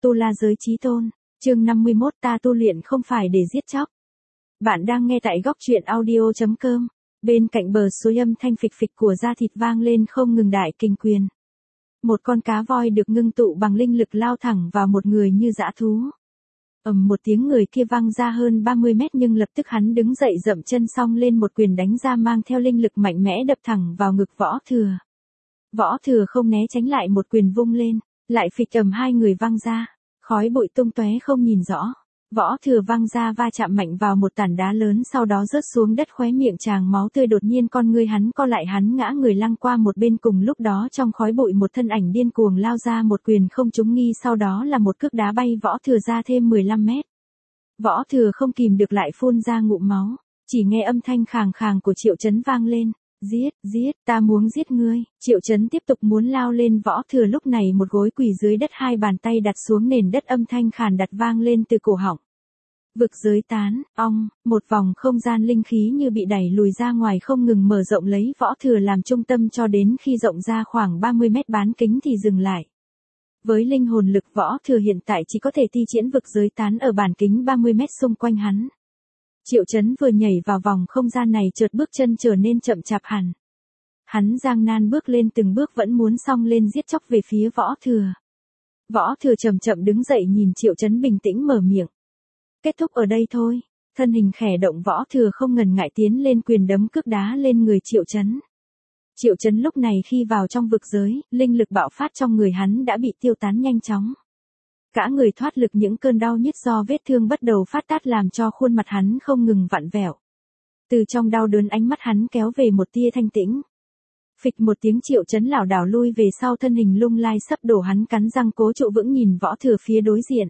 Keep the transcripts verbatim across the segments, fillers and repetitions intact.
Tu La Giới Chí Tôn, chương năm mươi mốt ta tu luyện không phải để giết chóc. Bạn đang nghe tại góc truyện audio.com, bên cạnh bờ suối âm thanh phịch phịch của da thịt vang lên không ngừng đại kình quyền. Một con cá voi được ngưng tụ bằng linh lực lao thẳng vào một người như dã thú. Ầm một tiếng người kia văng ra hơn ba mươi mét nhưng lập tức hắn đứng dậy dậm chân xong lên một quyền đánh ra mang theo linh lực mạnh mẽ đập thẳng vào ngực Võ Thừa. Võ Thừa không né tránh lại một quyền vung lên, lại phịch ầm hai người văng ra, khói bụi tung tóe không nhìn rõ. Võ Thừa văng ra va chạm mạnh vào một tảng đá lớn sau đó rớt xuống đất khóe miệng tràng máu tươi đột nhiên con ngươi hắn co lại hắn ngã người lăn qua một bên cùng lúc đó trong khói bụi một thân ảnh điên cuồng lao ra một quyền không trúng nghi sau đó là một cước đá bay Võ Thừa ra thêm mười lăm mét. Võ Thừa không kìm được lại phun ra ngụm máu, chỉ nghe âm thanh khàn khàn của Triệu Chấn vang lên. Giết, giết, ta muốn giết ngươi. Triệu Chấn tiếp tục muốn lao lên Võ Thừa lúc này một gối quỳ dưới đất hai bàn tay đặt xuống nền đất âm thanh khàn đặt vang lên từ cổ họng. Vực giới tán, ong, một vòng không gian linh khí như bị đẩy lùi ra ngoài không ngừng mở rộng lấy Võ Thừa làm trung tâm cho đến khi rộng ra khoảng ba mươi mét bán kính thì dừng lại. Với linh hồn lực Võ Thừa hiện tại chỉ có thể thi triển vực giới tán ở bán kính ba mươi mét xung quanh hắn. Triệu Chấn vừa nhảy vào vòng không gian này chợt bước chân trở nên chậm chạp hẳn. Hắn gian nan bước lên từng bước vẫn muốn xông lên giết chóc về phía Võ Thừa. Võ Thừa chậm chậm đứng dậy nhìn Triệu Chấn bình tĩnh mở miệng. Kết thúc ở đây thôi. Thân hình khẽ động Võ Thừa không ngần ngại tiến lên quyền đấm cước đá lên người Triệu Chấn. Triệu Chấn lúc này khi vào trong vực giới, linh lực bạo phát trong người hắn đã bị tiêu tán nhanh chóng. Cả người thoát lực những cơn đau nhức do vết thương bắt đầu phát tát làm cho khuôn mặt hắn không ngừng vặn vẹo. Từ trong đau đớn ánh mắt hắn kéo về một tia thanh tĩnh. Phịch một tiếng Triệu Chấn lảo đảo lui về sau thân hình lung lai sắp đổ hắn cắn răng cố trụ vững nhìn Võ Thừa phía đối diện.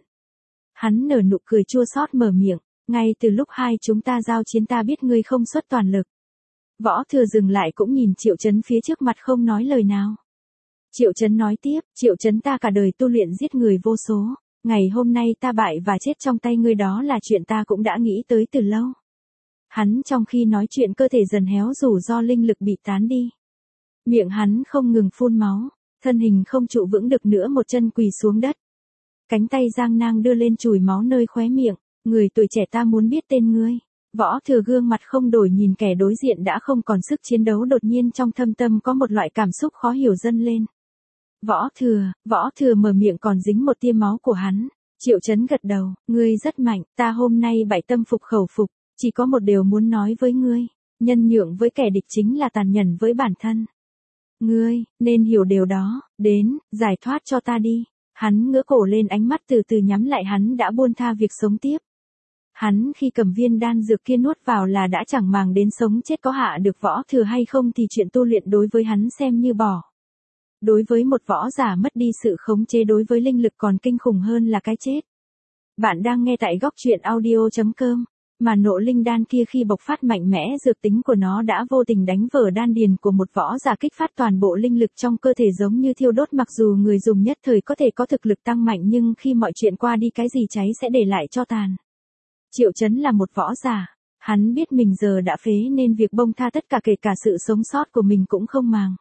Hắn nở nụ cười chua xót mở miệng, ngay từ lúc hai chúng ta giao chiến ta biết ngươi không xuất toàn lực. Võ Thừa dừng lại cũng nhìn Triệu Chấn phía trước mặt không nói lời nào. Triệu Chấn nói tiếp, Triệu Chấn ta cả đời tu luyện giết người vô số, ngày hôm nay ta bại và chết trong tay ngươi đó là chuyện ta cũng đã nghĩ tới từ lâu. Hắn trong khi nói chuyện cơ thể dần héo rũ do linh lực bị tán đi. Miệng hắn không ngừng phun máu, thân hình không trụ vững được nữa một chân quỳ xuống đất. Cánh tay giang nang đưa lên chùi máu nơi khóe miệng, người tuổi trẻ ta muốn biết tên ngươi. Võ Thừa gương mặt không đổi nhìn kẻ đối diện đã không còn sức chiến đấu đột nhiên trong thâm tâm có một loại cảm xúc khó hiểu dâng lên. Võ Thừa, Võ Thừa mở miệng còn dính một tia máu của hắn. Triệu Chấn gật đầu, ngươi rất mạnh, ta hôm nay bại tâm phục khẩu phục, chỉ có một điều muốn nói với ngươi, nhân nhượng với kẻ địch chính là tàn nhẫn với bản thân. Ngươi, nên hiểu điều đó, đến, giải thoát cho ta đi. Hắn ngửa cổ lên ánh mắt từ từ nhắm lại hắn đã buông tha việc sống tiếp. Hắn khi cầm viên đan dược kia nuốt vào là đã chẳng màng đến sống chết có hạ được Võ Thừa hay không thì chuyện tu luyện đối với hắn xem như bỏ. Đối với một võ giả mất đi sự khống chế đối với linh lực còn kinh khủng hơn là cái chết. Bạn đang nghe tại góc truyện audio.com, mà nộ linh đan kia khi bộc phát mạnh mẽ dược tính của nó đã vô tình đánh vỡ đan điền của một võ giả kích phát toàn bộ linh lực trong cơ thể giống như thiêu đốt mặc dù người dùng nhất thời có thể có thực lực tăng mạnh nhưng khi mọi chuyện qua đi cái gì cháy sẽ để lại cho tàn. Triệu Chấn là một võ giả, hắn biết mình giờ đã phế nên việc bông tha tất cả kể cả sự sống sót của mình cũng không màng.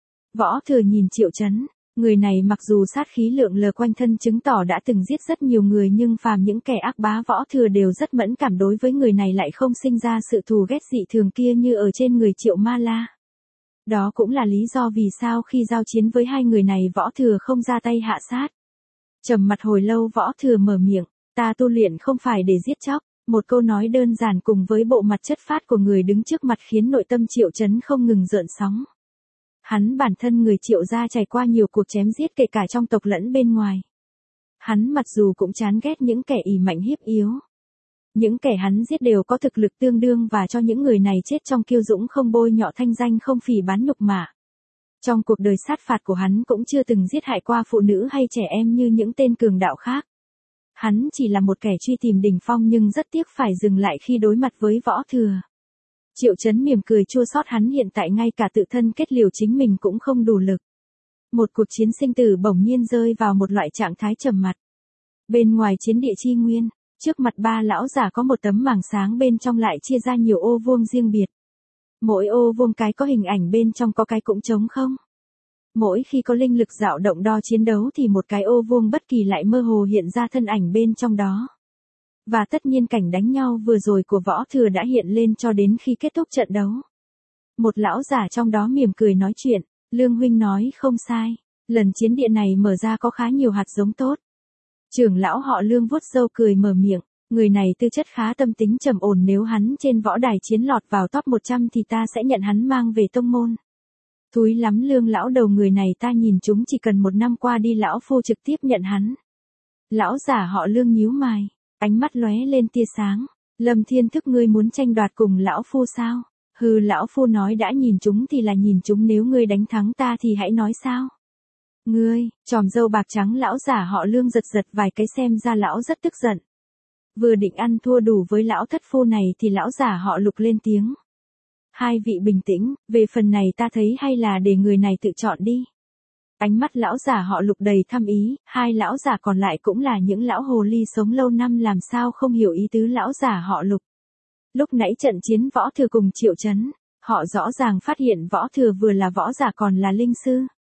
Võ Thừa nhìn Triệu Chấn, người này mặc dù sát khí lượng lờ quanh thân chứng tỏ đã từng giết rất nhiều người nhưng phàm những kẻ ác bá Võ Thừa đều rất mẫn cảm đối với người này lại không sinh ra sự thù ghét dị thường kia như ở trên người Triệu Ma La. Đó cũng là lý do vì sao khi giao chiến với hai người này Võ Thừa không ra tay hạ sát. Trầm mặt hồi lâu Võ Thừa mở miệng, ta tu luyện không phải để giết chóc. Một câu nói đơn giản cùng với bộ mặt chất phác của người đứng trước mặt khiến nội tâm Triệu Chấn không ngừng gợn sóng. Hắn bản thân người Triệu gia trải qua nhiều cuộc chém giết kể cả trong tộc lẫn bên ngoài. Hắn mặc dù cũng chán ghét những kẻ ỷ mạnh hiếp yếu. Những kẻ hắn giết đều có thực lực tương đương và cho những người này chết trong kiêu dũng không bôi nhọ thanh danh không phỉ báng nhục mạ. Trong cuộc đời sát phạt của hắn cũng chưa từng giết hại qua phụ nữ hay trẻ em như những tên cường đạo khác. Hắn chỉ là một kẻ truy tìm đỉnh phong nhưng rất tiếc phải dừng lại khi đối mặt với Võ Thừa. Triệu Chấn mỉm cười chua xót hắn hiện tại ngay cả tự thân kết liều chính mình cũng không đủ lực. Một cuộc chiến sinh tử bỗng nhiên rơi vào một loại trạng thái trầm mặc. Bên ngoài chiến địa chi nguyên, trước mặt ba lão giả có một tấm mảng sáng bên trong lại chia ra nhiều ô vuông riêng biệt. Mỗi ô vuông cái có hình ảnh bên trong có cái cũng trống không. Mỗi khi có linh lực dao động đo chiến đấu thì một cái ô vuông bất kỳ lại mơ hồ hiện ra thân ảnh bên trong đó. Và tất nhiên cảnh đánh nhau vừa rồi của Võ Thừa đã hiện lên cho đến khi kết thúc trận đấu. Một lão giả trong đó mỉm cười nói chuyện, Lương huynh nói không sai, lần chiến địa này mở ra có khá nhiều hạt giống tốt. Trưởng lão họ Lương vuốt râu cười mở miệng, người này tư chất khá tâm tính trầm ổn, nếu hắn trên võ đài chiến lọt vào top một trăm thì ta sẽ nhận hắn mang về tông môn. Thúi lắm Lương lão đầu, người này ta nhìn chúng chỉ cần một năm qua đi lão phu trực tiếp nhận hắn. Lão giả họ Lương nhíu mày, ánh mắt lóe lên tia sáng, Lâm Thiên Thức ngươi muốn tranh đoạt cùng lão phu sao? Hừ, lão phu nói đã nhìn chúng thì là nhìn chúng, nếu ngươi đánh thắng ta thì hãy nói sao? Ngươi, chòm râu bạc trắng lão giả họ Lương giật giật vài cái, xem ra lão rất tức giận. Vừa định ăn thua đủ với lão thất phu này thì lão giả họ Lục lên tiếng. Hai vị bình tĩnh, về phần này ta thấy hay là để người này tự chọn đi. Ánh mắt lão giả họ Lục đầy thâm ý, hai lão giả còn lại cũng là những lão hồ ly sống lâu năm, làm sao không hiểu ý tứ lão giả họ Lục. Lúc nãy trận chiến Võ Thừa cùng Triệu Chấn, họ rõ ràng phát hiện Võ Thừa vừa là võ giả còn là linh sư.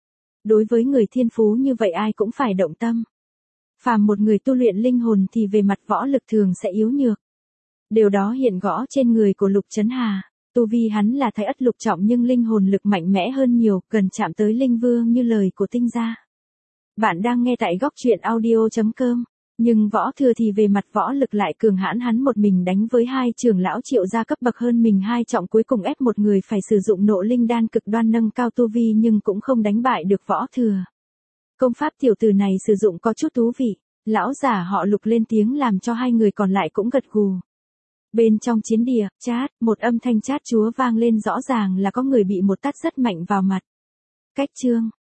Đối với người thiên phú như vậy ai cũng phải động tâm. Phàm một người tu luyện linh hồn thì về mặt võ lực thường sẽ yếu nhược. Điều đó hiện rõ trên người của Lục Chấn Hà. Tu vi hắn là thái ất lục trọng nhưng linh hồn lực mạnh mẽ hơn nhiều, gần chạm tới linh vương như lời của Tinh gia. Bạn đang nghe tại góc truyện audio chấm com. Nhưng Võ Thừa thì về mặt võ lực lại cường hãn, hắn một mình đánh với hai trưởng lão Triệu gia cấp bậc hơn mình hai trọng, cuối cùng ép một người phải sử dụng nộ linh đan cực đoan nâng cao tu vi nhưng cũng không đánh bại được Võ Thừa. Công pháp tiểu tử này sử dụng có chút thú vị, lão giả họ Lục lên tiếng làm cho hai người còn lại cũng gật gù. Bên trong chiến địa, chát, một âm thanh chát chúa vang lên, rõ ràng là có người bị một tát rất mạnh vào mặt. Cách chương,